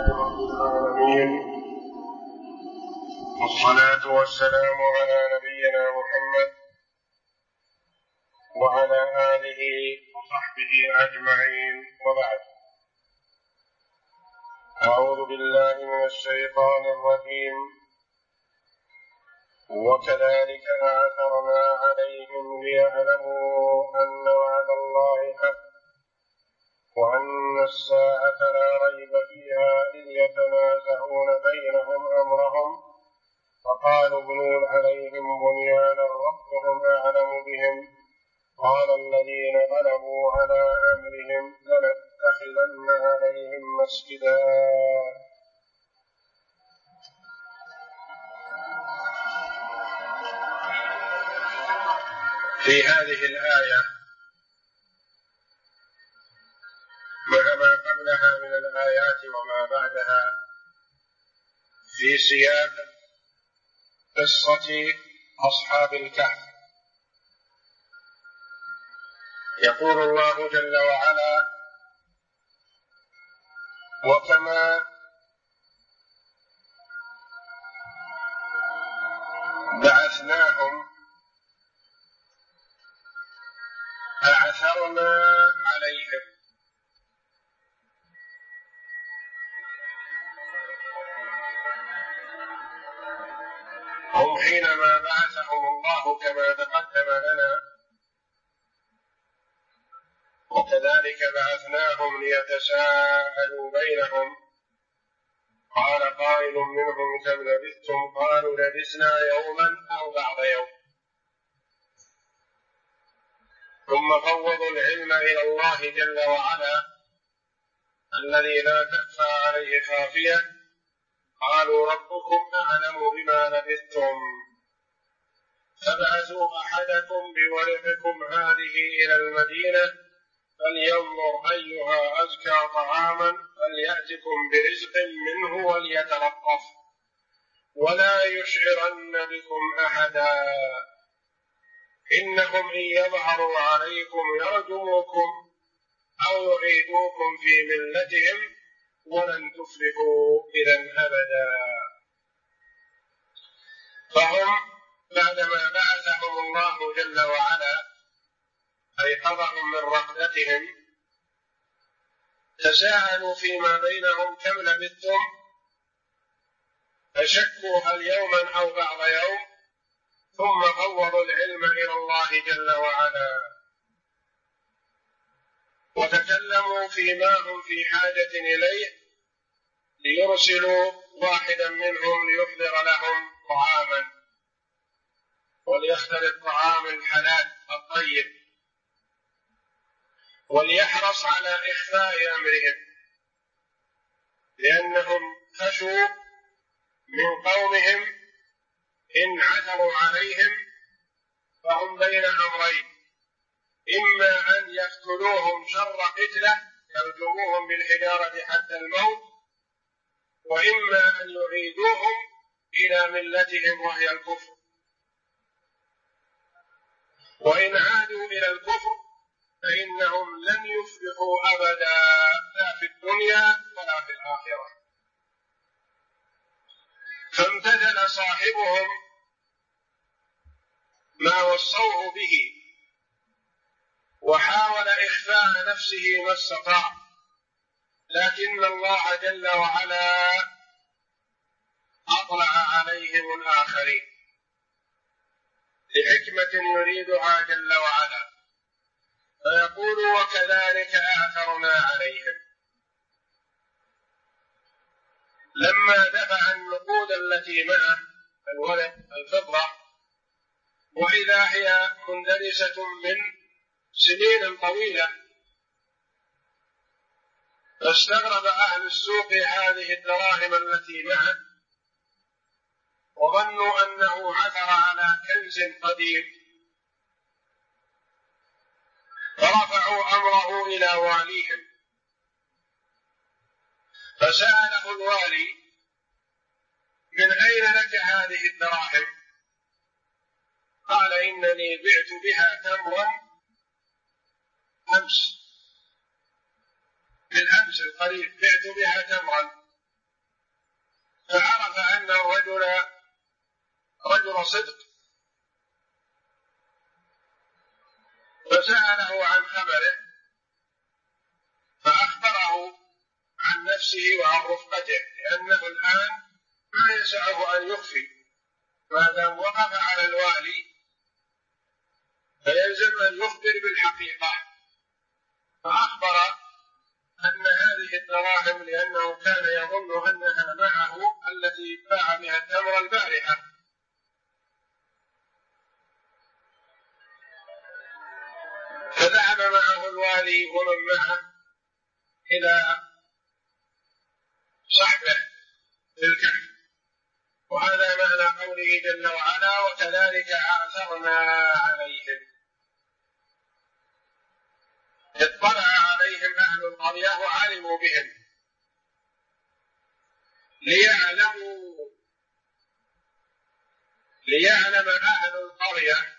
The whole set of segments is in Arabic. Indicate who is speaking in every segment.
Speaker 1: رب العالمين، والصلاة والسلام على نبينا محمد وعلى آله وصحبه أجمعين، وبعد. أعوذ بالله من الشيطان الرجيم. وكذلك آثرنا عليهم ليعلموا أن وعد الله حق وأن الساعة لا ريب فيها إذ يتنازعون بينهم أمرهم فقالوا ابنوا عليهم بنيانا ربهم أعلم بهم قال الذين غلبوا على أمرهم لنتخذن عليهم مسجدا. في هذه الآية مع ما قبلها من الآيات وما بعدها في سياق قصة أصحاب الكهف، يقول الله جل وعلا: وكما بعثناهم أعثرنا عليهم. هم حينما بعثهم الله كما تقدم لنا: وكذلك بعثناهم ليتساءلوا بينهم قال قائل منهم كم لبثتم قالوا لبثنا يوما أو بعض يوم. ثم فوضوا العلم إلى الله جل وعلا الذي لا تخفى عليه خافية، قالوا ربكم أعلم بما لبثتم فابعثوا أحدكم بورقكم هذه إلى المدينة فلينظر أيها أزكى طعاما فليأتكم برزق منه وليتلطف ولا يشعرن بكم أحدا إنهم إن يظهروا عليكم يرجموكم أو يعيدوكم في ملتهم ولن تفلحوا إذا أبدا. فهم بعدما بعثهم الله جل وعلا أيقظهم من رقدتهم تساءلوا فيما بينهم كم لبثتم، فشكوا هل يوما أو بعض يوم، ثم فوضوا العلم إلى الله جل وعلا وتكلموا فيما هم في حاجة إليه ليرسلوا واحدا منهم ليحضر لهم طعاما وليختر الطعام الحلال الطيب وليحرص على إخفاء أمرهم، لأنهم خشوا من قومهم إن عثروا عليهم فهم بين أمرين: إما أن يقتلوهم شر قتله يرجموهم بالحجارة حتى الموت، وإما أن يعيدوهم إلى ملتهم وهي الكفر، وإن عادوا إلى الكفر فإنهم لن يفلحوا أبدا لا في الدنيا ولا في الآخرة. فامتثل صاحبهم ما وصوه به وحاول إخفاء نفسه ما استطاع، لكن الله جل وعلا أطلع عليهم الآخرين لحكمة يريدها جل وعلا، فيقول: وكذلك آثرنا عليهم. لما دفع النقود التي معه الورق الفضة وإذا هي مندرسة من سنين طويلة، فاستغرب أهل السوق هذه الدراهم التي معه وظنوا أنه عثر على كنز قديم، فرفعوا أمره إلى واليهم، فسأله الوالي: من أين لك هذه الدراهم؟ قال: إنني بعت بها تمرا أمس، بالأمس القريب بعت بها تمرا صدق، فسأله عن خبره فأخبره عن نفسه وعن رفقته، لأنه الآن ما يسعه أن يخفي، ما دام وقف على الوالي فيلزم أن يخبر بالحقيقة. فأخبر أن هذه الدراهم، لأنه كان يظن أنها معه التي باع بها التمر البارحة، فذهب معه الوالي ومن معه إلى صحبه في الكهف. وهذا معنى قوله جل وعلا: وكذلك آثرنا عليهم. اطلع عليهم أهل القرية وعلموا بهم ليعلم أهل القرية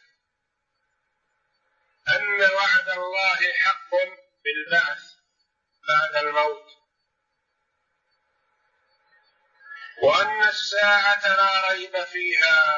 Speaker 1: أن وعد الله حق بالبعث بعد الموت، وأن الساعة لا ريب فيها،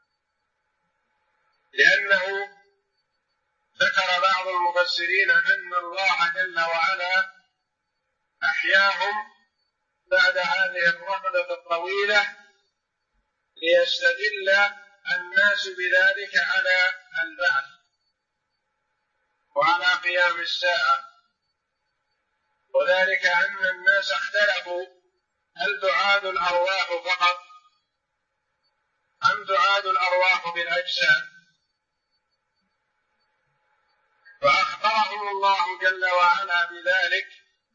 Speaker 1: لأنه ذكر بعض المفسرين أن الله جل وعلا أحياهم بعد هذه الرحلة الطويلة ليستدل الناس بذلك على البعث وعلى قيام الساعة. وذلك أن الناس اختلفوا: هل تعاد الأرواح فقط أم تعاد الأرواح بالأجساد؟ فأخبرهم الله جل وعلا بذلك،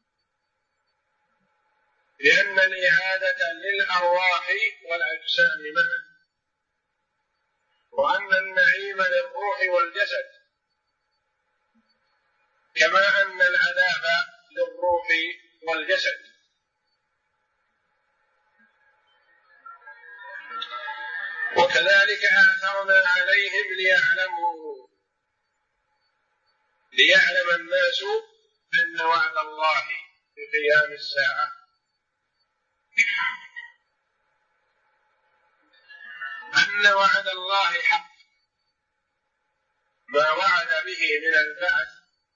Speaker 1: لأن الإعادة للأرواح والأجسام معا، وأن النعيم للروح والجسد، كما أن العذاب للروح والجسد. وكذلك آثرنا عليهم ليعلم الناس أن وعد الله بقيام الساعة، أن وعد الله حق، ما وعد به من البعث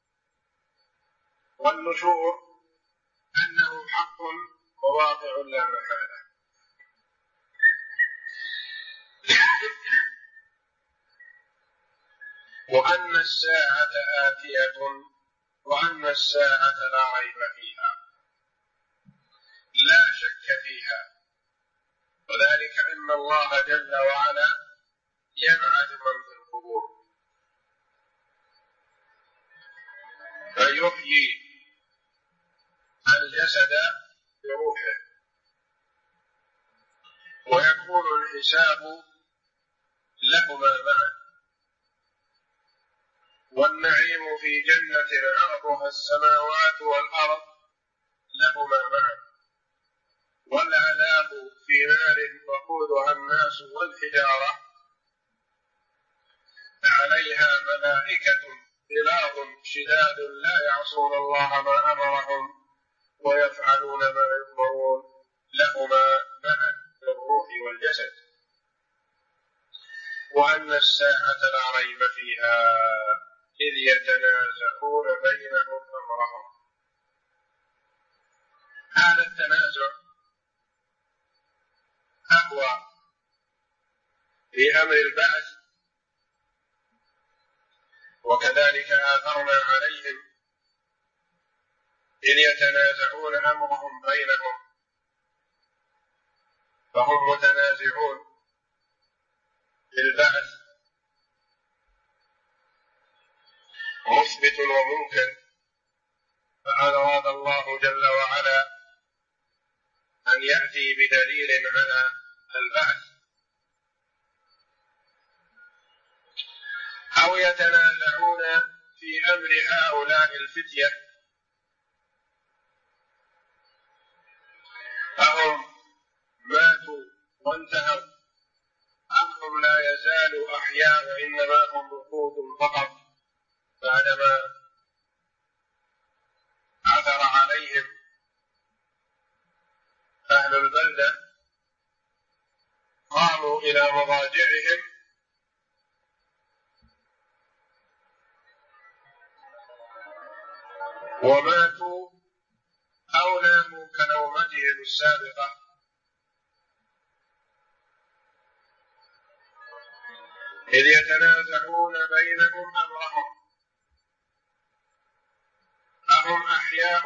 Speaker 1: والنشور أنه حق وواقع لا محالة. وأن الساعة آتية وأن الساعة لا ريب فيها، لا شك فيها، وذلك أن الله جل وعلا يبعث من في القبور فيحيي الجسد بروحه، ويكون الحساب لهما معا، والنعيم في جنة عرضها السماوات والأرض لهما معا، والعذاب في نار وقودها الناس والحجارة عليها ملائكة غلاظ شداد لا يعصون الله ما أمرهم ويفعلون ما يؤمرون، لهما معا للروح والجسد. وأن الساعة لا ريب فيها إذ يتنازعون بينهم أمرهم. هذا التنازع أقوى في أمر البعث. وكذلك آثرنا عليهم إذ يتنازعون أمرهم بينهم، فهم متنازعون في البعث، مثبت ومنكر. فأراد الله جل وعلا أن يأتي بدليل على البعث، أو يتنازعون في أمر هؤلاء الفتية، أهم ماتوا وانتهوا أم هم لا يزالوا أحياء وإنما هم رقود فقط بعدما عثر عليهم أهل البلدة قاموا إلى إلى مضاجعهم وماتوا أو ناموا كنومتهم السابقة، إذ يتنازعون بينهم أمرهم أهم أحياء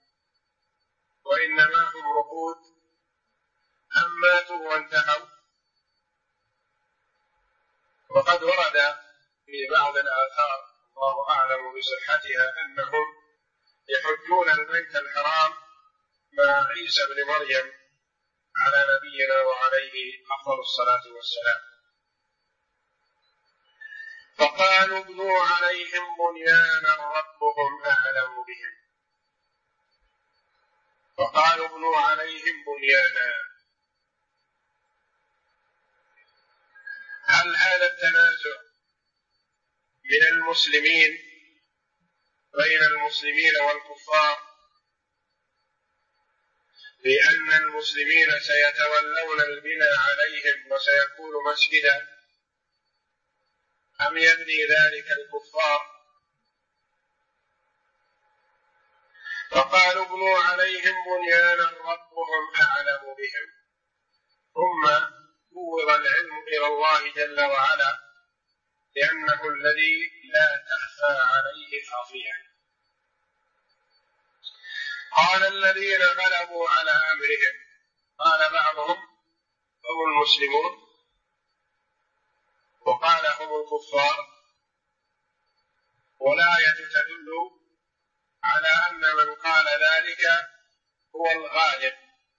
Speaker 1: وإنما هم رقود أم ماتوا وانتهوا. وقد ورد في بعض الآثار الله أعلم بصحتها أنهم يحجون البيت الحرام مع عيسى بن مريم على نبينا وعليه أفضل الصلاة والسلام، فقالوا ابنوا عليهم بنيانا ربهم أعلم بهم. فقالوا ابنوا عليهم بنيانا. هل هذا التنازع من المسلمين بين المسلمين والكفار بأن المسلمين سيتولون البناء عليهم وسيكون مسجدا، أم يبني ذلك الكفار؟ فقالوا ابنوا عليهم بنيانا ربهم أعلم بهم. ثم فوض العلم إلى الله جل وعلا لأنه الذي لا تخفى عليه خافية. قال الذين غلبوا على أمرهم، قال بعضهم هم المسلمون وقال هم الكفار، والآية تدل على أن من قال ذلك هو الغالب،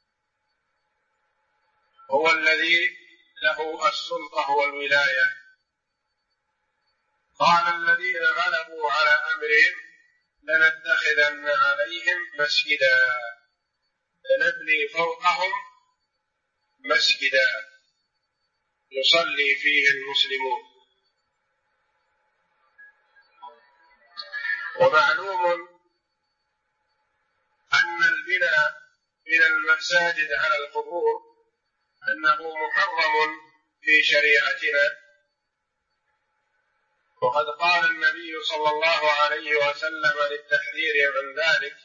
Speaker 1: هو الذي له السلطة والولاية. قال الذين غلبوا على أمرهم لنتخذن عليهم مسجدا، لنبني فوقهم مسجدا يصلي فيه المسلمون. ومعلوم أن البناء من المساجد على القبور أنه محرم في شريعتنا، وقد قال النبي صلى الله عليه وسلم للتحذير من ذلك: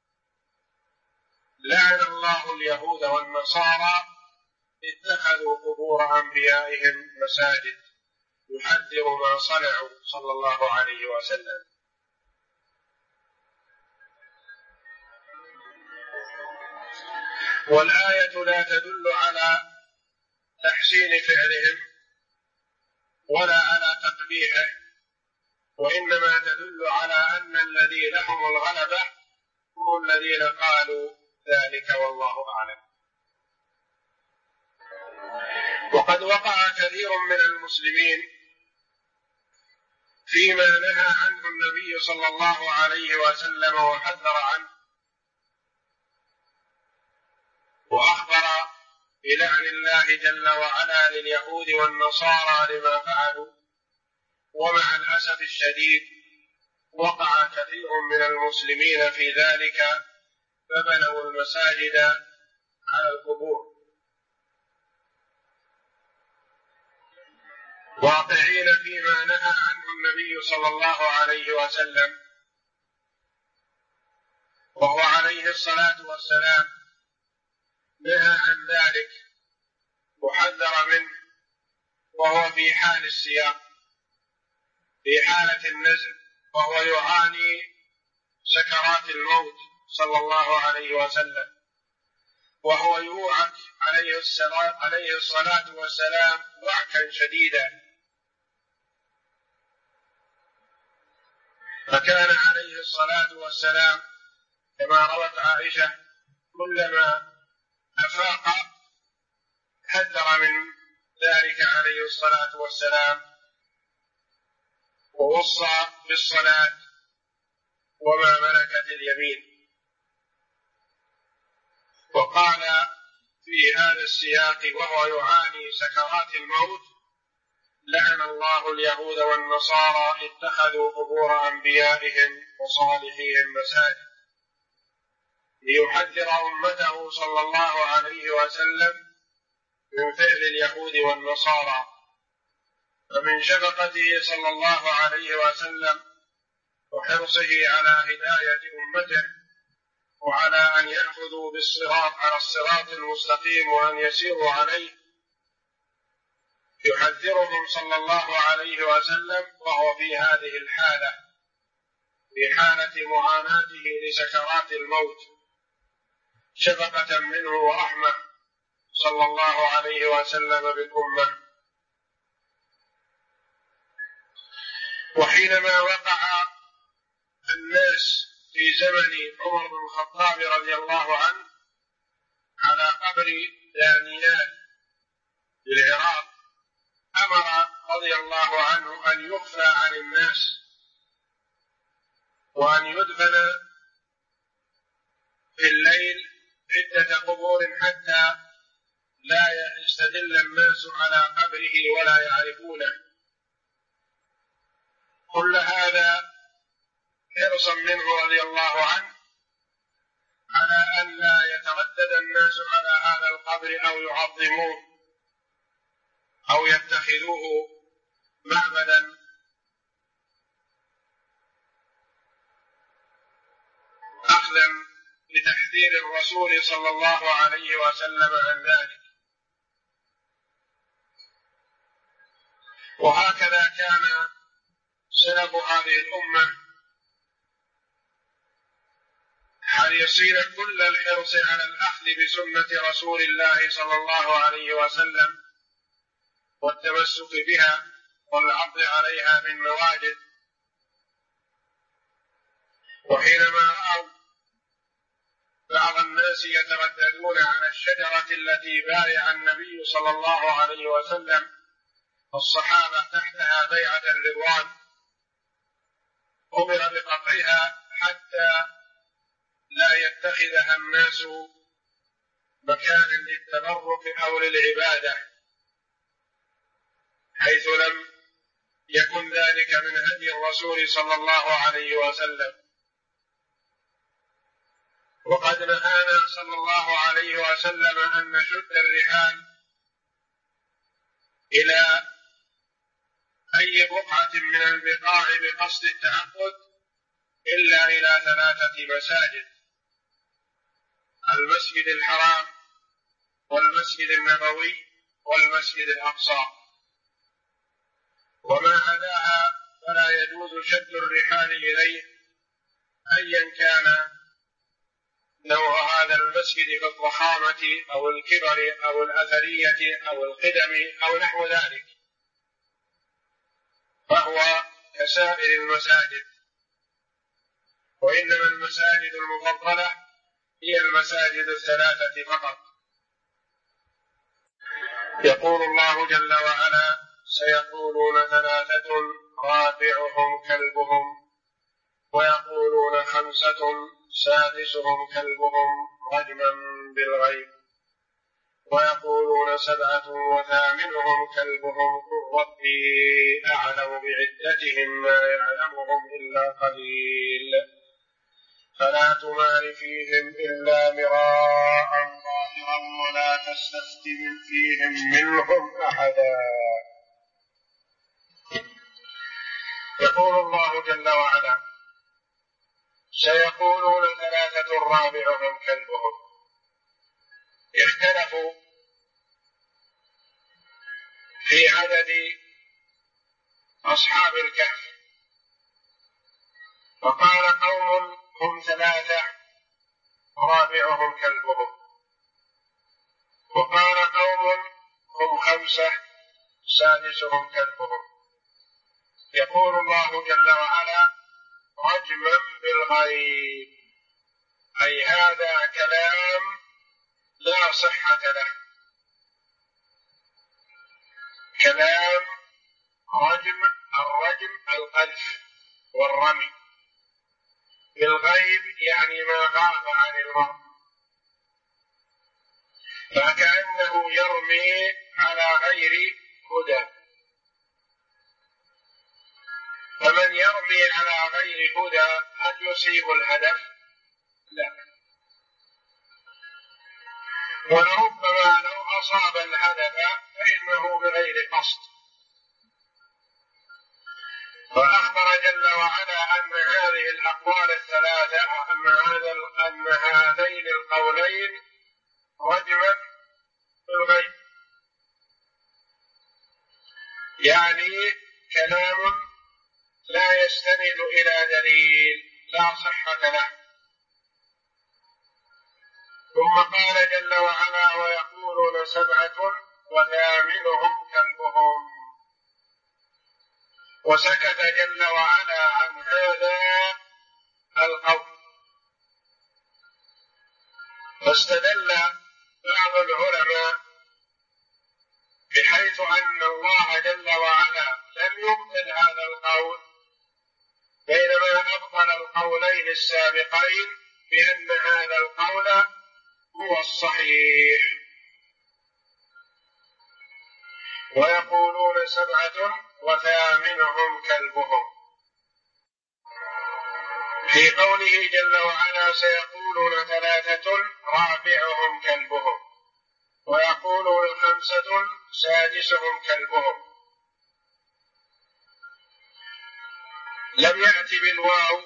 Speaker 1: لعن الله اليهود والنصارى اتخذوا قبور أنبيائهم مساجد، يحذر ما صنعوا صلى الله عليه وسلم. والآية لا تدل على تحسين فعلهم ولا على تقبيحه، وإنما تدل على أن الذي لهم الغلبة هم الذين قالوا ذلك، والله أعلم. وقد وقع كثير من المسلمين فيما نهى عنه النبي صلى الله عليه وسلم وحذر عنه، وأخبر بلعن الله جل وعلا لليهود والنصارى لما فعلوا. ومع الأسف الشديد وقع كثير من المسلمين في ذلك، فبنوا المساجد على القبور واقعين فيما نهى عنه النبي صلى الله عليه وسلم، وهو عليه الصلاة والسلام نهى عن ذلك وحذر منه، وهو في حال السياق، في حالة النزع، وهو يعاني سكرات الموت صلى الله عليه وسلم، وهو يوعك عليه الصلاة والسلام وعكا شديدا. فكان عليه الصلاة والسلام كما روت عائشة كلما أفاق حذر من ذلك عليه الصلاة والسلام، ووصى بالصلاة وما ملكت اليمين. وقال في هذا السياق وهو يعاني سكرات الموت: لعن الله اليهود والنصارى اتخذوا قبور أنبيائهم وصالحيهم مساجد، ليحذر أمته صلى الله عليه وسلم من فعل اليهود والنصارى. فمن شفقته صلى الله عليه وسلم وحرصه على هداية أمته وعلى أن يأخذوا على الصراط المستقيم وأن يسيروا عليه، يحذرهم صلى الله عليه وسلم وهو في هذه الحالة، في حالة معاناته لسكرات الموت، شفقة منه ورحمة صلى الله عليه وسلم بالأمة. وحينما وقع الناس في زمن عمر بن الخطاب رضي الله عنه على قبر دانيال بالعراق، أمر رضي الله عنه أن يخفى عن الناس وأن يدفن في الليل عدة قبور حتى لا يستدل الناس على قبره ولا يعرفونه. كل هذا حرصا منه رضي الله عنه على أن لا يتردد الناس على هذا القبر أو يعظموه أو يتخذوه معبدا، أخذا بتحذير الرسول صلى الله عليه وسلم عن ذلك. وهكذا كان سلف هذه الأمة حريصين كل الحرص على الأخذ بسنة رسول الله صلى الله عليه وسلم والتمسك بها والعض عليها بالنواجذ. وحينما رأوا بعض الناس يترددون على الشجرة التي بايع النبي صلى الله عليه وسلم الصحابة تحتها بيعة الرضوان، أمر بقطعها حتى لا يتخذها الناس مكانا للتبرك أو للعبادة، حيث لم يكن ذلك من هدي الرسول صلى الله عليه وسلم. وقد نهانا صلى الله عليه وسلم أن نشد الرحال إلى أي بقعة من البقاع بقصد التعبد إلا إلى 3 مساجد: المسجد الحرام والمسجد النبوي والمسجد الأقصى، وما عداها فلا يجوز شد الرحال إليه أيا كان نوع هذا المسجد في الضخامة أو الكبر أو الأثرية أو القدم أو نحو ذلك، فهو كسائر المساجد. وإنما المساجد المفضلة هي المساجد 3 فقط. يقول الله جل وعلا: سيقولون 3 رابعهم كلبهم ويقولون 5 سادسهم كلبهم رجما بالغيب ويقولون 7 وثامنهم كلبهم قل ربي أعلم بعدتهم ما يعلمهم إلا قليل فلا تمار فيهم إلا مراء ظاهرا ولا تستفت فيهم منهم أحدا. يقول الله جل وعلا: سيقولون 3 رابعهم كلبهم. اختلفوا في عدد أصحاب الكهف، فقال قوم هم 3 رابعهم كلبهم، وقال قوم هم 5 سادسهم كلبهم. يقول الله جل وعلا: رجما بالغيب، أي هذا كلام لا صحة له، كلام الرجم القذف والرمي، بالغيب يعني ما غاب عن المرء، فكأنه يرمي على غير هدى. فمن يرمي على غير هدى هل يصيب الهدف؟ لا. ولربما لو أصاب الهدف فإنه بغير قصد. فأخبر جل وعلا أن هذه الأقوال الثلاثة أن هذين القولين رجما بالغيب، يعني كلام لا يستند إلى دليل لا صحة له. ثم قال جل وعلا: ويقولون سبعة وثامنهم كلبهم. وسكت جل وعلا عن هذا القول. فاستدل بعض العلماء بحيث أن الله جل وعلا لم يبطل هذا القول، بينما أبطل القولين السابقين بأن هذا القول هو الصحيح. ويقولون سبعة وثامنهم كلبهم، في قوله جل وعلا: سيقولون ثلاثة رابعهم كلبهم، ويقولون خمسة سادسهم كلبهم. لم يأت بالواو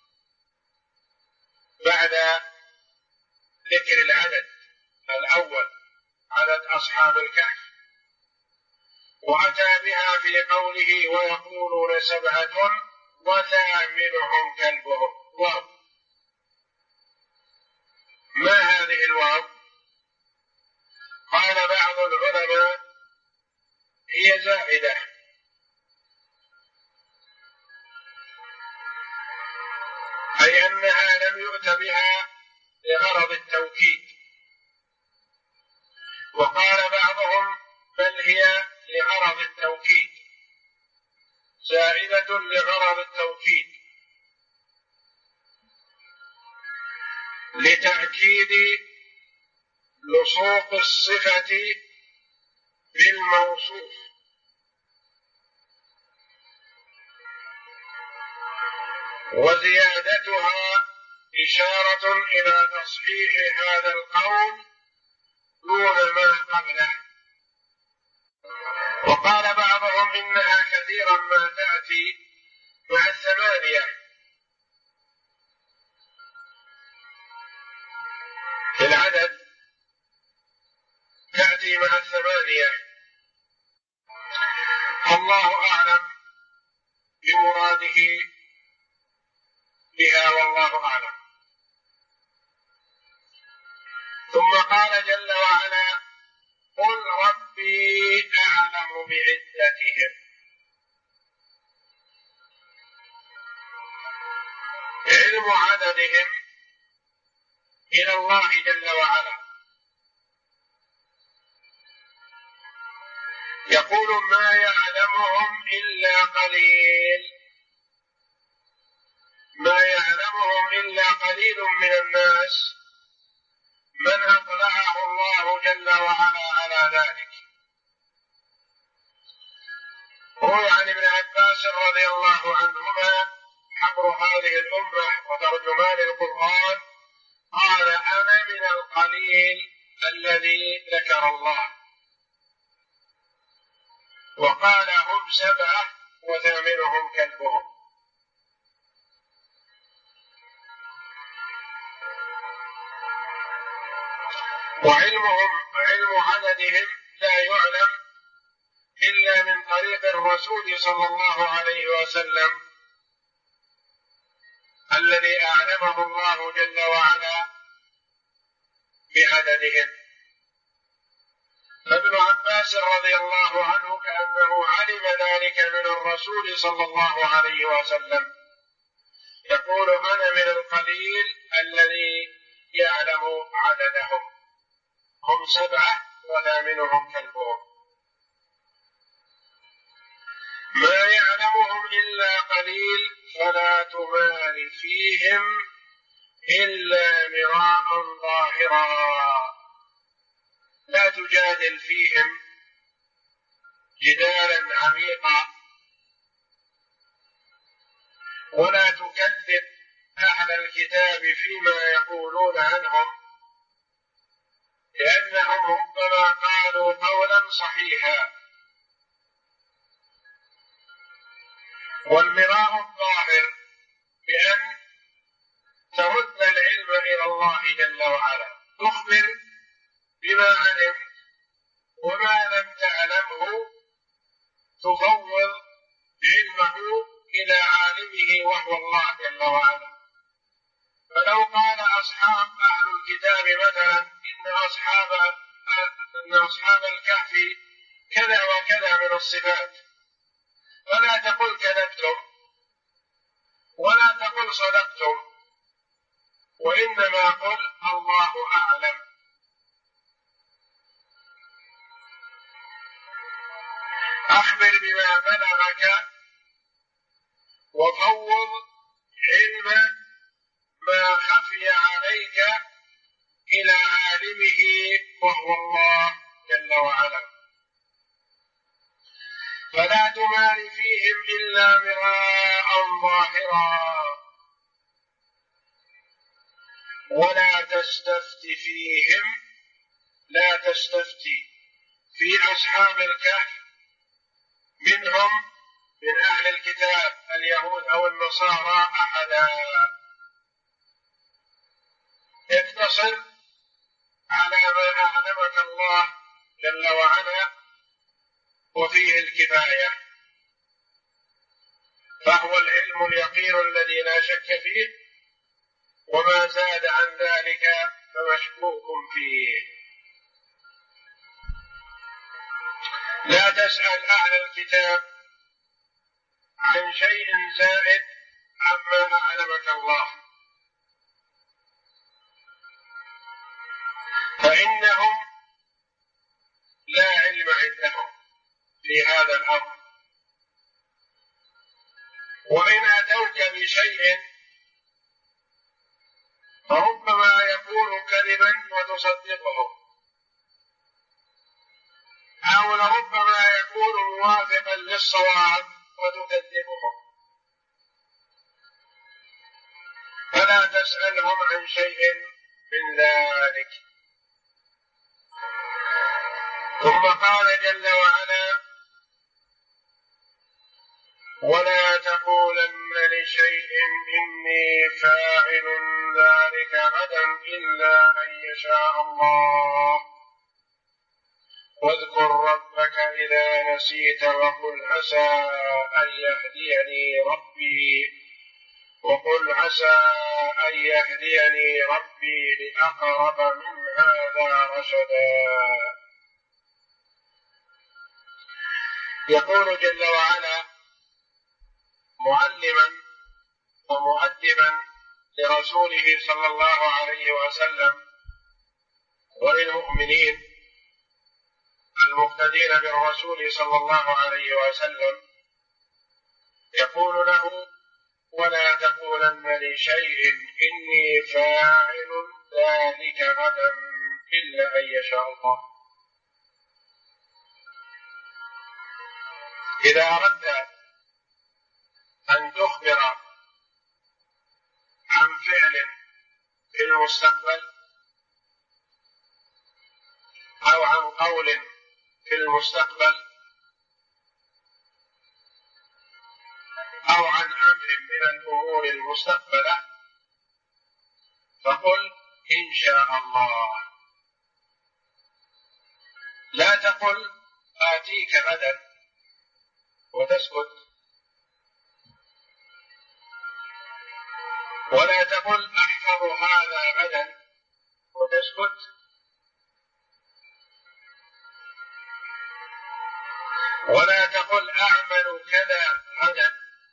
Speaker 1: بعد ذكر العدد الأول، عدد أصحاب الكهف، وأتى بها في قوله: ويقولون سبعة وثامنهم كلبهم. واو، ما هذه الواو؟ قال بعض العلماء: هي زائدة، أي أنها لم يؤت بها لغرض التوكيد. وقال بعضهم: بل هي لغرض التوكيد، زائدة لغرض التوكيد، لتأكيد لصوق الصفة بالموصوف، وزيادتها إشارة إلى تصحيح هذا القول دون ما قبله. وقال بعضهم: إنها كثيرا ما تأتي مع الثمانية في العدد، تأتي مع الثمانية، الله أعلم بمراده بها، والله أعلم. ثم قال جل وعلا: قل ربي أعلم بعدتهم. علم عددهم إلى الله جل وعلا. يقول: ما يعلمهم إلا قليل، ما يعلمهم إلا قليل من الناس، من أطلعه الله جل وعلا على ذلك. روي عن ابن عباس رضي الله عنهما حبر هذه الأمة وترجمان القرآن، قال: أنا من القليل الذي ذكر الله. وقال: هم سبعة وثامنهم كلبهم. وعلمهم، علم عددهم، لا يعلم إلا من طريق الرسول صلى الله عليه وسلم، الذي أعلمه الله جل وعلا بعددهم. فابن عباس رضي الله عنه كأنه علم ذلك من الرسول صلى الله عليه وسلم، يقول: أنا من القليل الذي يعلم عددهم، هم سبعة وثامنهم كلبهم. ما يعلمهم إلا قليل، فلا تمار فيهم إلا مراء ظاهرا، لا تجادل فيهم جدالا عميقا، ولا تكذب أهل الكتاب فيما يقولون عنهم، لأنهم ربما قالوا قالوا قولا صحيحا. والمراء الظاهر بأن ترد العلم إلى الله جل وعلا، تخبر بما علمت، وما لم تعلمه تفوض علمه إلى عالمه وهو الله جل وعلا. فلو قال أصحاب أهل الكتاب مثلا إن أصحاب الكهف كذا وكذا من الصفات، فلا تقل كذبتم ولا تقل صدقتم، وإنما قل الله أعلم. أخبر بما بلغك وفوض علم ما خفي عليك إلى عالمه وهو الله جل وعلا. فلا تمار فيهم إلا مراء ظاهرا، ولا تستفت فيهم، لا تستفتي في أصحاب الكهف منهم من أهل الكتاب اليهود أو النصارى أحدا، اقتصر على ما أعلمك الله جل وعلا وفيه الكفاية، فهو العلم اليقين الذي لا شك فيه، وما زاد عن ذلك فمشكوك فيه. لا تسأل أهل الكتاب عن شيء زائد عما أعلمك الله، فإنهم لا علم عندهم في هذا الأمر، وإن أتوك بشيء فربما يكون كذبا وتصدقه، أو لربما يكون موافقا للصواب وتكذبه. فلا تسألهم عن شيء من ذلك. ثم قال جل وعلا: ولا تقولن لشيء إني فاعل ذلك غدا إلا أن يشاء الله، واذكر ربك إذا نسيت وقل عسى أن يهديني ربي لأقرب من هذا رشدا. يقول جل وعلا معلما ومؤدبا لرسوله صلى الله عليه وسلم وللمؤمنين المقتدين بالرسول صلى الله عليه وسلم، يقول له: ولا تقولن لشيء إني فاعل ذلك غدا إلا أن يشاء الله. إذا أردت أن تخبر عن فعل في المستقبل أو عن قول في المستقبل أو عن أمر من الأمور المستقبلة، فقل إن شاء الله، لا تقل آتيك غدا وتسكت، ولا تقل أحفظ هذا غدا وتسكت، ولا تقل أعمل كذا غدا،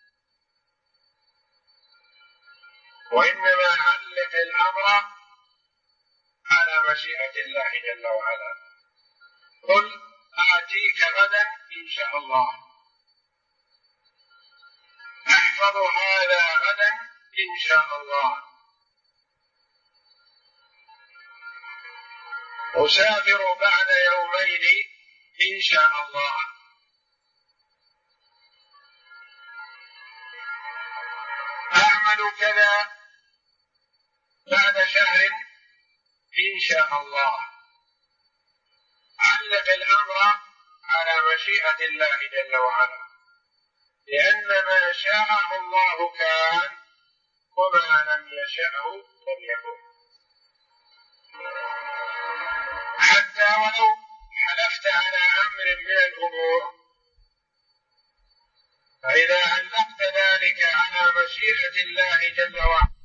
Speaker 1: وإنما علق الأمر على مشيئة الله جل وعلا. قل آتيك غدا إن شاء الله، أحفظ هذا غدا إن شاء الله، أسافر بعد يومين إن شاء الله، أعمل كذا بعد شهر إن شاء الله، علق الأمر على مشيئة الله جل وعلا، لأن ما شاءه الله كان وما لم يشأه لم يكن. حتى ولو حلفت على أمر من الأمور، فإذا علقت ذلك على مشيئة الله جل وعلا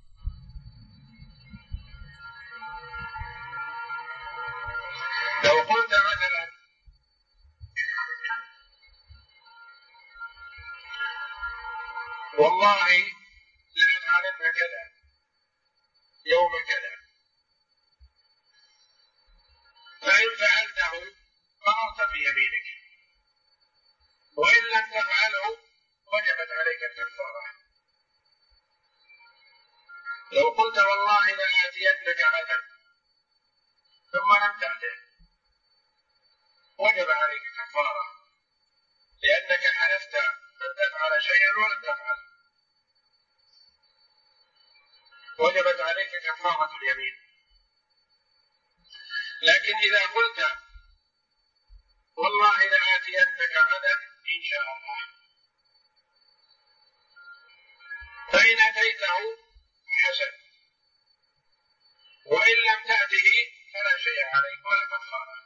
Speaker 1: لو قلت مثلا والله لأفعلن كذا يوم كذا، فإن فعلته فررت في يمينك، وإن لم تفعله وجبت عليك الكفارة. لو قلت والله لآتينك غدا ثم لم تأته وجب عليك كفارة، لأنك حلفت أن تفعل شيئا ولم تفعل، وجبت عليك كفارة اليمين. لكن إذا قلت والله لآتينك غدا إن شاء الله، فإن أتيته فحسن، وإن لم تأته فلا شيء عليك ولا كفارة،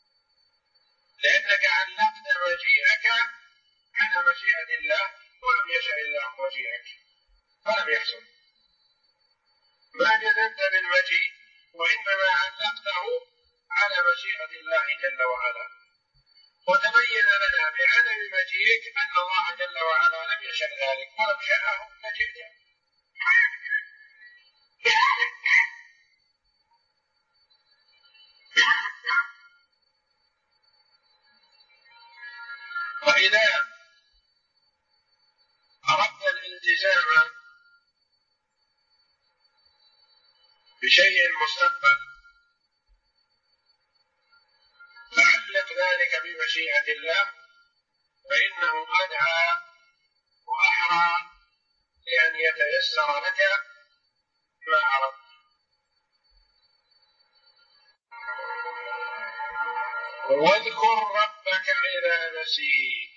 Speaker 1: لأنك علقت مجيئك على مشيئة الله، ولم يشأ الله مجيئك فلم يحصل. ما جزمت بالمجيء، وإنما علقته على مشيئة الله جل وعلا. وتبين لنا بعدم مجيئك أن الله جل وعلا لم يشأ ذلك، ولم شاءه لجئت. وإذا أردت الالتزام بشيء مستقبل فعلق ذلك بمشيئة الله، فإنه أدعى وأحرى لأن يتيسر لك ما أردت. واذكر ربك إذا نسيت.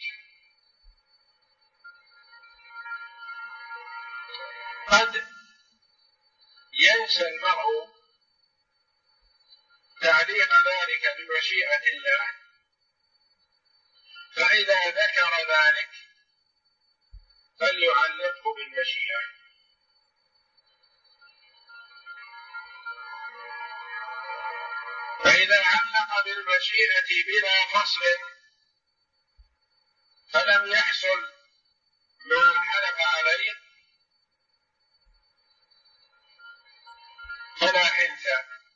Speaker 1: قد ينسى المرء تعليق ذلك بمشيئة الله، فإذا ذكر ذلك فليعلقه بالمشيئة. فإذا علق بالمشيئة بلا فصل فلم يحصل ما حلف عليه فلا حنث.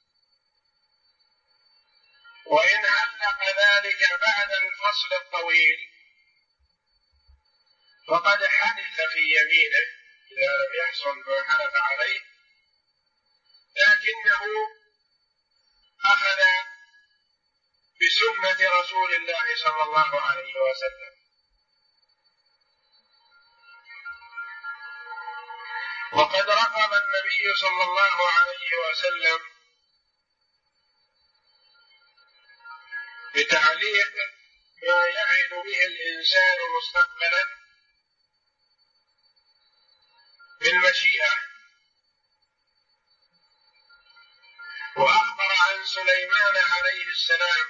Speaker 1: وإن علق ذلك بعد الفصل الطويل فقد حدث في يمينه إذا لم يحصل ما حلف عليه، لكنه أخذ بسنة رسول الله صلى الله عليه وسلم. وقد رغب النبي صلى الله عليه وسلم بتعليق ما يعين به الإنسان مستقبلا بالمشيئة. وأخبر عن سليمان عليه السلام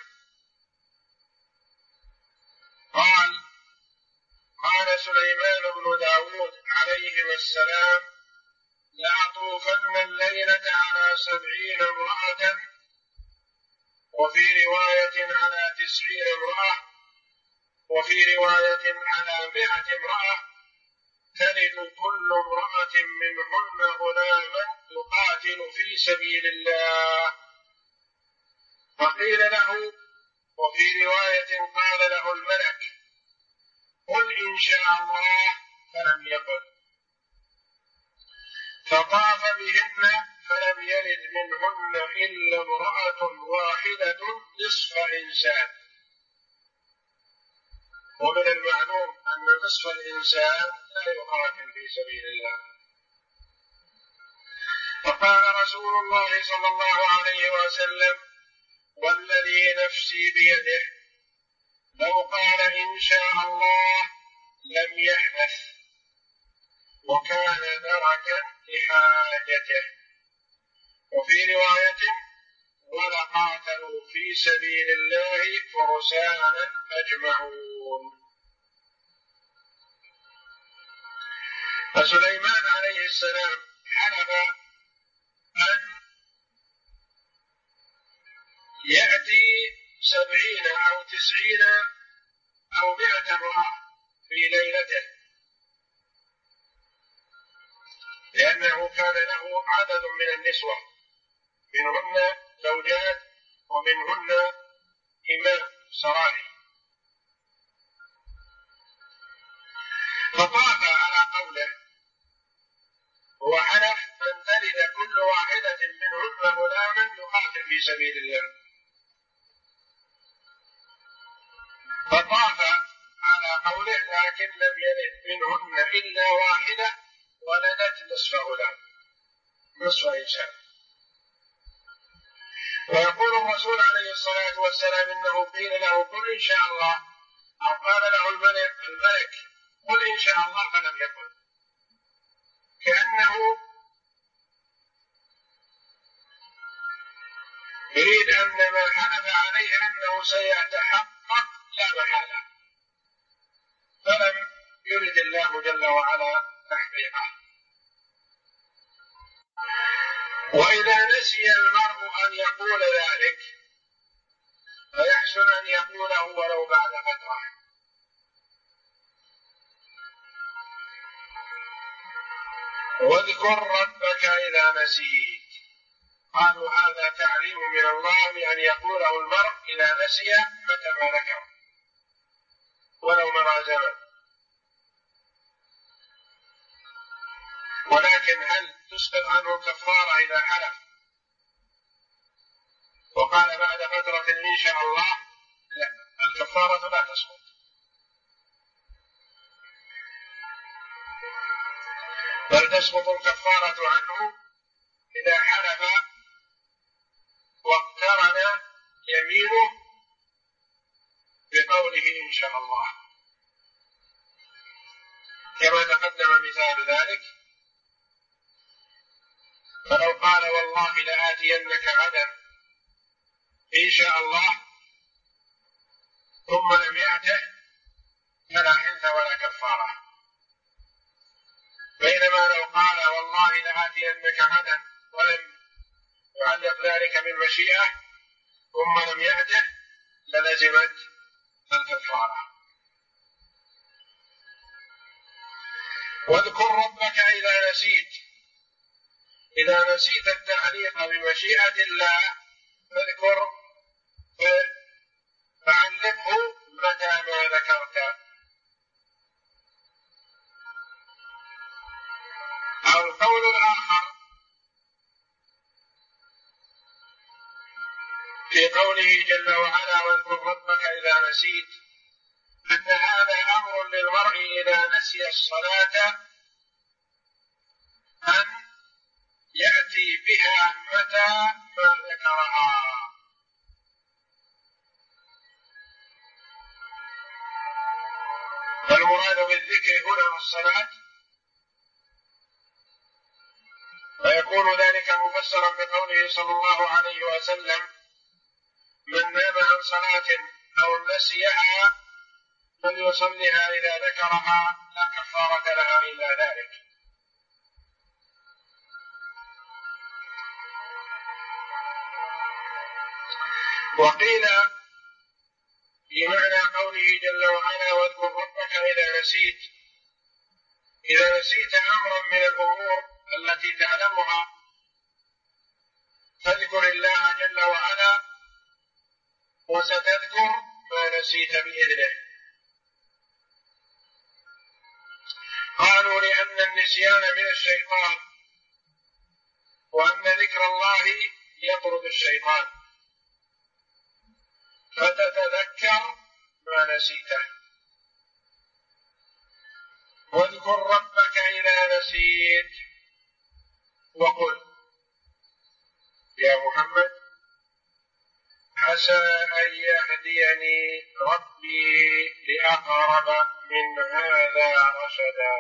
Speaker 1: قال سليمان بن داود عليه السلام: لأطوفن الليلة على 70 امرأة، وفي رواية على 90 امرأة، وفي رواية على 100 امرأة، تلد كل امرأة منهن غلاما يقاتل في سبيل الله. فقيل له، وفي رواية قال له الملك: قل إن شاء الله، فلم يقل. فطاف بهن فلم يلد منهن إلا امرأة واحدة نصف إنسان. ومن المعلوم أن نصف الإنسان لا يقاتل في سبيل الله. فقال رسول الله صلى الله عليه وسلم: والذي نفسي بيده لو قال إن شاء الله لم يحدث وكان دركا لحاجته. وفي رواية ولقاتلوا في سبيل الله فرسانا أجمعون. فسليمان عليه السلام حلف أن يأتي 70 أو 90 أو 100 امرأة في ليلته، لأنه كان له عدد من النسوة، منهن زوجات ومنهن إماء سرائي. فطاف على قوله وحلف أن تلد كل واحدة منهن غلاما يقاتل في سبيل الله، فطاف على قوله لكن لم يلد منهن إلا واحدة ولدت نصف غلام، نصف إنسان. ويقول الرسول عليه الصلاة والسلام إنه قيل له قل إن شاء الله، أو قال له الملك قل إن شاء الله فلم يقل، كأنه يريد أن ما حلف عليه أنه سيتحقق لا محالة، فلم يرد الله جل وعلا تحقيقه. وإذا نسي المرء أن يقول ذلك فيحسن أن يقوله ولو بعد فترة. واذكر ربك إذا نسيت، قالوا هذا تعليم من الله بأن يقوله المرء إذا نسي متى ما ذكر ولو مر زمن. ولكن هل تسقط عنه الكفارة إذا حلف وقال بعد فترة إن شاء الله؟ لا، الكفارة لا تسقط، بل تسقط الكفارة عنه إذا حلف واقترن يمينه بقوله إن شاء الله، كما تقدم مثال ذلك. فلو قال والله لآتينك غدا إن شاء الله ثم لم يأته فلا حنث ولا كفارة، بينما لو قال والله لآتينك غدا ولم يعلق ذلك بالمشيئة ثم لم يأته للزمت الكفارة. واذكر ربك إذا نسيت، إذا نسيت التعليق بمشيئة الله فاذكر فعلقه متى ما ذكرت. أو القول الآخر في قوله جل وعلا واذكر ربك إذا نسيت، أن هذا أمر للمرء إذا نسي الصلاة أن يأتي بها متى ما ذكرها. فالمراد بالذكر هنا الصلاة، فيكون ذلك مفسرا بقوله صلى الله عليه وسلم من نام عن صلاة أو نسيها فليصلها إذا ذكرها لا كفارة لها إلا ذلك. وقيل بمعنى قوله جل وعلا واذكر ربك إذا نسيت، إذا نسيت أمرا من الأمور التي تعلمها فاذكر الله جل وعلا وستذكر ما نسيت بإذنه. قالوا لأن النسيان من الشيطان وأن ذكر الله يطرد الشيطان فتتذكر ما نسيته. واذكر ربك إذا نسيت وقل يا محمد عسى أن يهديني ربي لأقرب من هذا رشدا.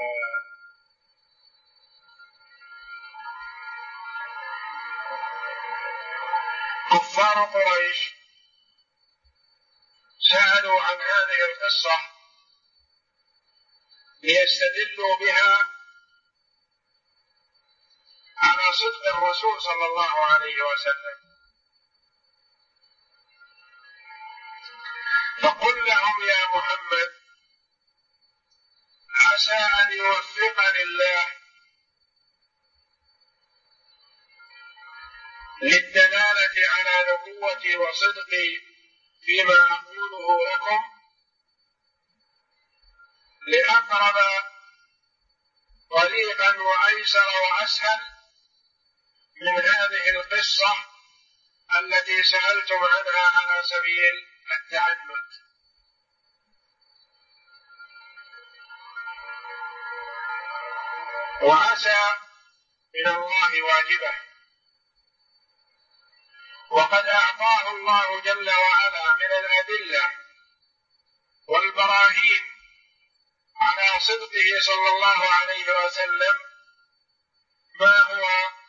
Speaker 1: كفار قريش سألوا عن هذه القصة ليستدلوا بها على صدق الرسول صلى الله عليه وسلم، فقل لهم يا محمد عسى أن يوفقني الله للدلالة على نبوتي وصدقي فيما أقوله لكم لأقرب طريقا وأيسر وأسهل من هذه القصة التي سألتم عنها على سبيل التعنت. وعسى من الله واجبة، وقد أعطاه الله جل وعلا من الأدلة والبراهين على صدقه صلى الله عليه وسلم ما هو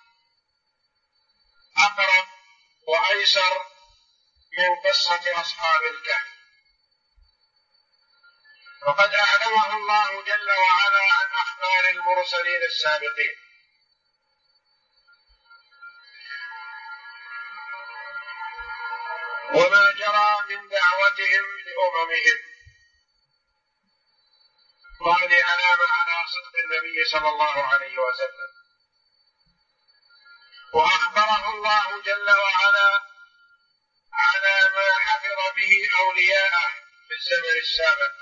Speaker 1: أقرب وأيسر من قصة أصحاب الكهف. وقد أعلمه الله جل وعلا عن أخبار المرسلين السابقين، وما جرى من دعوتهم لأممهم، وهذه علامة على صدق النبي صلى الله عليه وسلم. وأخبره الله جل وعلا على ما حفظ به أولياءه في الزمن السابق،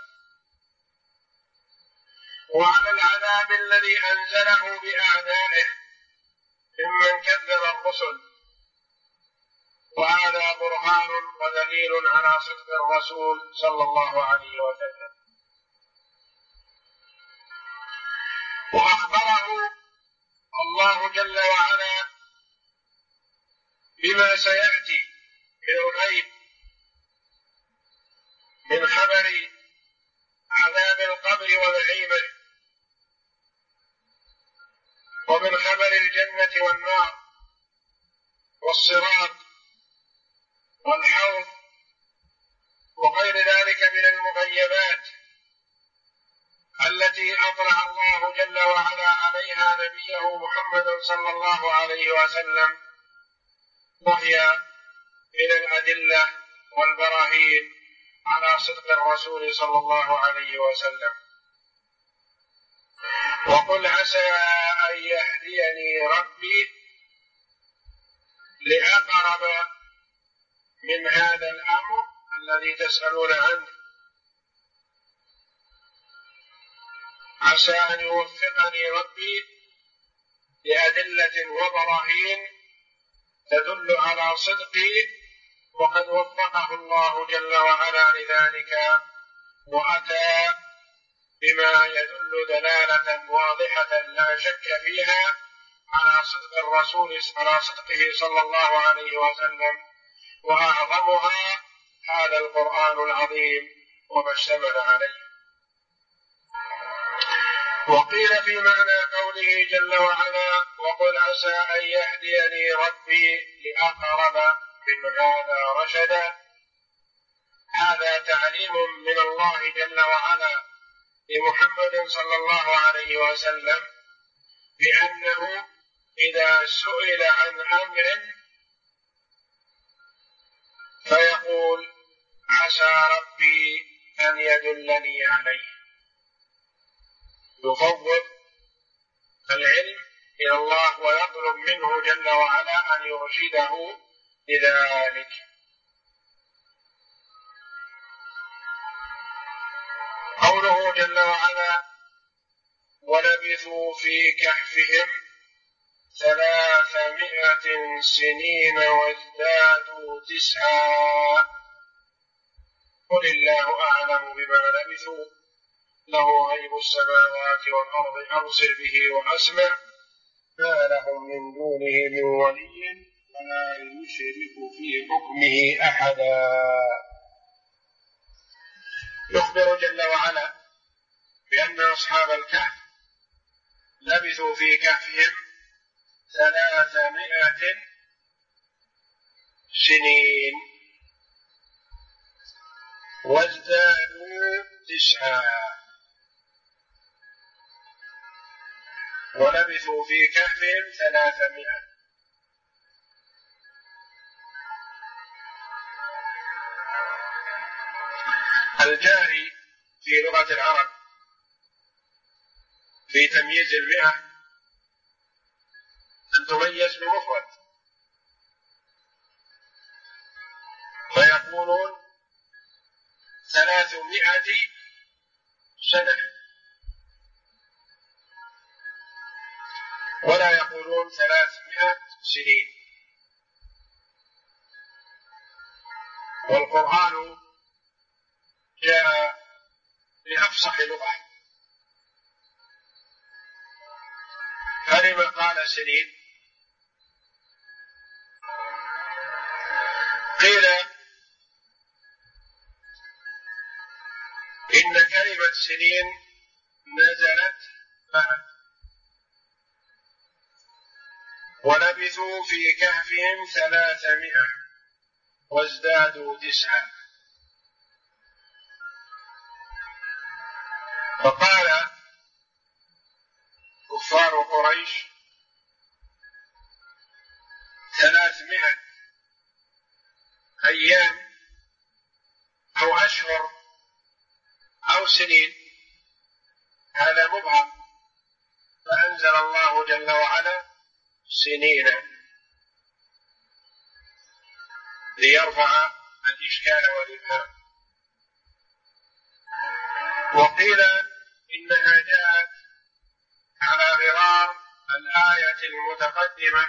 Speaker 1: وعلى العذاب الذي أنزله بأعدائه ممن كذب الرسل، وهذا برهان ودليل على صدق الرسول صلى الله عليه وسلم. وأخبره الله جل وعلا بما سيأتي من الغيب من خبر عذاب القبر ونعيمه، ومن خبر الجنة والنار والصراط والحوض وغير ذلك من المغيبات التي أطلع الله جل وعلا عليها نبيه محمد صلى الله عليه وسلم، وهي من الأدلة والبراهين على صدق الرسول صلى الله عليه وسلم. وقل عسى أن يهديني ربي لأقرب من هذا الأمر الذي تسألون عنه، عسى أن يوفقني ربي لأدلة وبراهين تدل على صدقي، وقد وفقه الله جل وعلا لذلك، وأتى بما يدل دلالة واضحة لا شك فيها على صدق الرسول على صدقه صلى الله عليه وسلم، وأعظمها هذا القرآن العظيم وما اشتمل عليه. وقيل في معنى قوله جل وعلا وقل عسى أن يهديني ربي لأقرب من هذا رشدا، هذا تعليم من الله جل وعلا لمحمد صلى الله عليه وسلم بأنه إذا سئل عن أمر فيقول عسى ربي أن يدلني عليه، يفوض العلم إلى الله ويطلب منه جل وعلا أن يرشده لذلك. قوله جل وعلا ولبثوا في كهفهم 300 سنين وازدادوا 9، قل الله أعلم بما لبثوا له غيب السماوات والأرض أبصر به وأسمع ما لهم من دونه من ولي ولا يشرك في حكمه أحدا. يخبر جل وعلا بأن أصحاب الكهف لبثوا في كهفهم 300 سنين وازدادوا 9، ولبثوا في كهفهم 300. الجاري في لغة العرب في تمييز 100 أن تميز بمفرد، فيقولون 300 سنة، ولا يقولون 300 سنين. والقرآن جاء بأفصح لغة، فلما قال سنين؟ قيل إن كلمة سنين نزلت بعد، ولبثوا في كهفهم 300 وازدادوا 9. فقال كفار قريش 300 أيام أو أشهر أو سنين، هذا مبهم، فأنزل الله جل وعلا سنين ليرفع الإشكال والإبهام. وقيل إنها جاءت على غرار الآية المتقدمة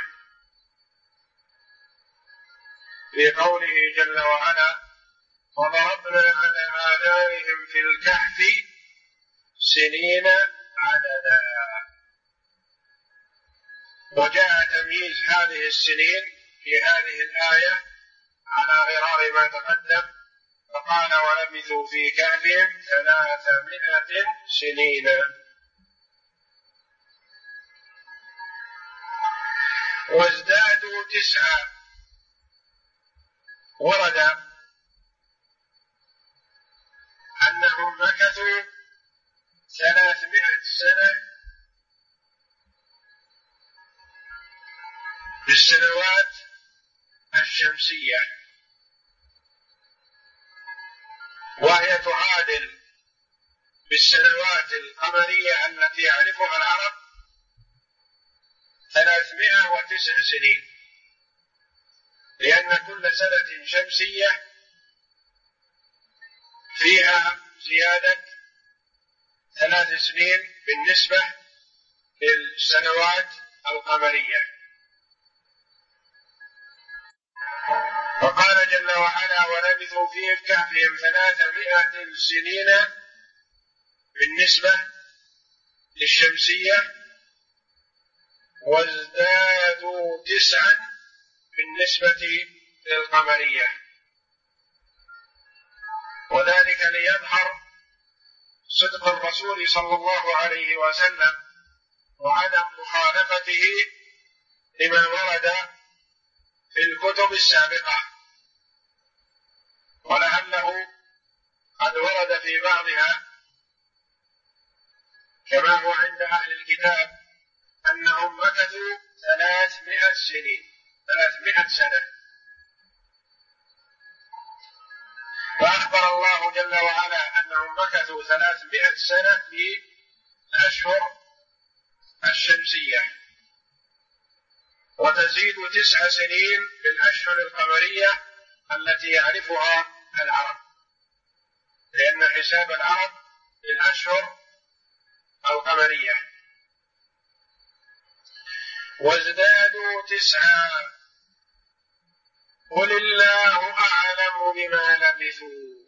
Speaker 1: في قوله جل وعلا: وضربنا على آذانهم في الكهف سنين عددا. وجاء تمييز هذه السنين في هذه الآية على غرار ما تقدم، فقال: ولبثوا في كهفهم 300 سنين. وازدادوا 9، ورد أنهم مكثوا 300 سنة بالسنوات الشمسية، وهي تعادل بالسنوات القمرية التي يعرفها العرب 309 سنين، لأن كل سنة شمسية فيها زيادة 3 سنين بالنسبة للسنوات القمرية. وقال جل وعلا: ولبثوا في كهفهم 300 سنين بالنسبة للشمسية، وازدادوا 9 بالنسبة للقمرية، وذلك ليظهر صدق الرسول صلى الله عليه وسلم وعدم مخالفته لما ورد في الكتب السابقة، ولعله قد ورد في بعضها كما هو عند أهل الكتاب أنهم مكثوا 300 سنة. وأخبر الله جل وعلا أنهم مكثوا 300 سنة في الأشهر الشمسية، وتزيد 9 سنين في الأشهر القمرية التي يعرفها العرب، لأن حساب العرب بالأشهر القمرية. وازدادوا 9، قل الله أعلم بما لبثوا.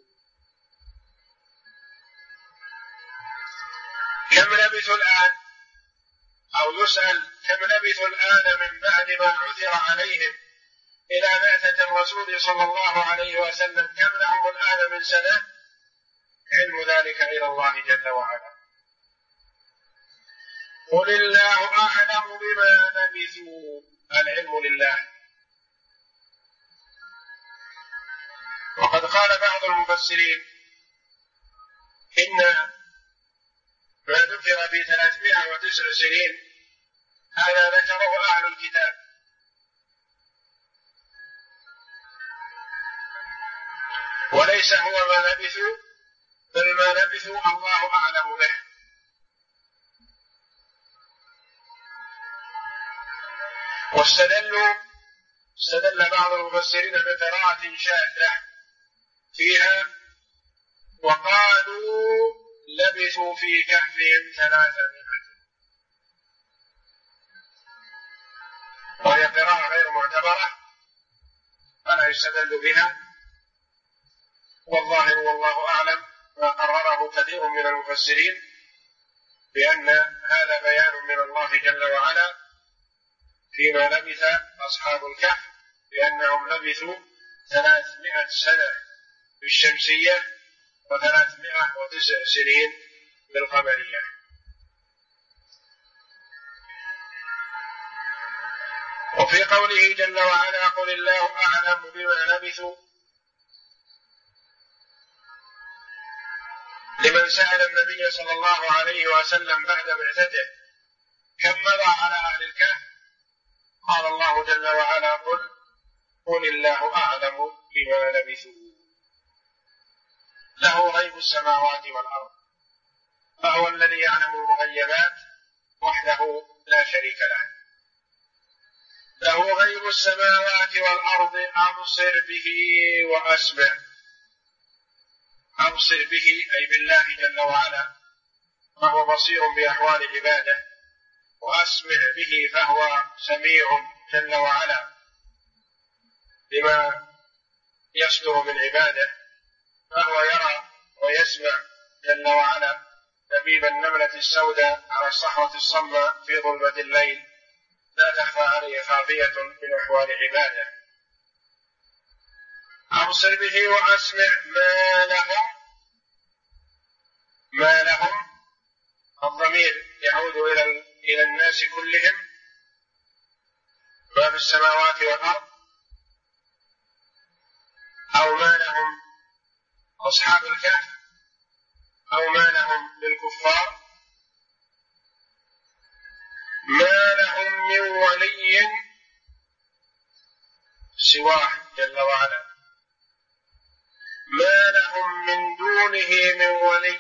Speaker 1: كم لبثوا الآن؟ أو يسأل كم لبثوا الآن من بعد ما عثر عليهم إلى بعثة الرسول صلى الله عليه وسلم كم لهم الآن من سنة؟ علم ذلك إلى الله جل وعلا. قل الله أعلم بما لبثوا، العلم لله. وقد قال بعض المفسرين إن ما ذكر في 309 سنين هذا ذكره أهل الكتاب، وليس هو ما لبثوا، بل ما لبثوا الله أعلم به. واستدل بعض المفسرين بقراءة شاذة فيها وقالوا لبثوا في كهفهم 300، وهي قراءة غير معتبرة فلا يستدل بها. والظاهر والله أعلم ما قرره كثير من المفسرين بأن هذا بيان من الله جل وعلا فيما لبث أصحاب الكهف، لأنهم لبثوا 300 سنة بالشمسية و309 سنين بالقمرية. وفي قوله جل وعلا قل الله أعلم بما لبثوا، لمن سأل النبي صلى الله عليه وسلم بعد بعثته كم مضى على أهل الكهف، قال الله جل وعلا قل الله أعلم بما لبثوا، له غيب السماوات والأرض، فهو الذي يعلم المغيبات وحده لا شريك له. له غيب السماوات والأرض أبصر به وأسمع. أبصر به أي بالله جل وعلا، فهو بصير بأحوال عباده، وأسمع به فهو سميع جل وعلا بما يصدر من عباده، فهو يرى ويسمع جل وعلا دبيب النملة السوداء على الصخرة الصماء في ظلمة الليل، لا تخفى عليه خافية من أحوال عباده. أبصر به وأسمع ما لهم الضمير يعود إلى الناس كلهم، ما في السماوات والأرض، أو ما لهم أصحاب الكهف، أو ما لهم للكفار، ما لهم من ولي سواه جل وعلا، ما لهم من دونه من ولي،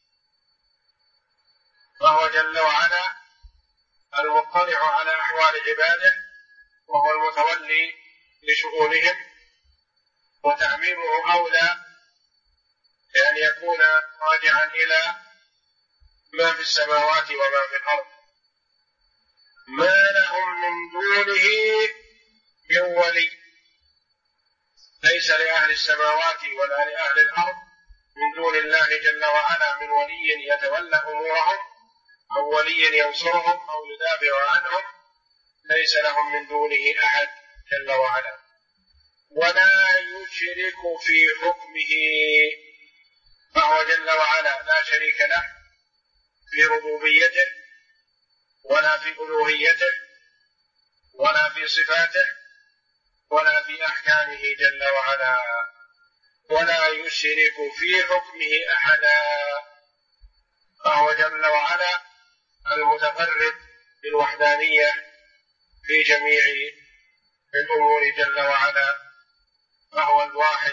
Speaker 1: فهو جل وعلا المطلع على أحوال عباده، وهو المتولي لشؤونهم، وتعميمه أولى لأن يكون راجعا إلى ما في السماوات وما في الأرض. ما لهم من دونه من ولي، ليس لأهل السماوات ولا لأهل الأرض من دون الله جل وعلا من ولي يتولى أمورهم، أو ولي ينصرهم أو يدافع عنهم، ليس لهم من دونه أحد جل وعلا. ولا يشرك في حكمه، فهو جل وعلا لا شريك له في ربوبيته ولا في ألوهيته ولا في صفاته ولا في أحكامه جل وعلا، ولا يشرك في حكمه أحدا، فهو جل وعلا المتفرد بالوحدانية في جميع الأمور جل وعلا، فهو الواحد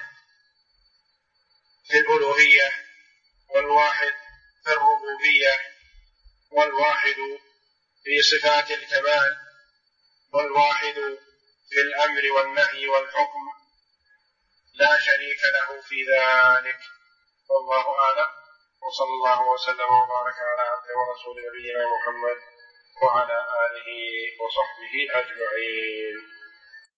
Speaker 1: في الألوهية، والواحد في الربوبية، والواحد في صفات الكمال، والواحد في الأمر والنهي والحكم، لا شريك له في ذلك. والله أعلم، وصلى الله وسلم وبارك على عبده ورسول نبينا محمد وعلى آله وصحبه أجمعين.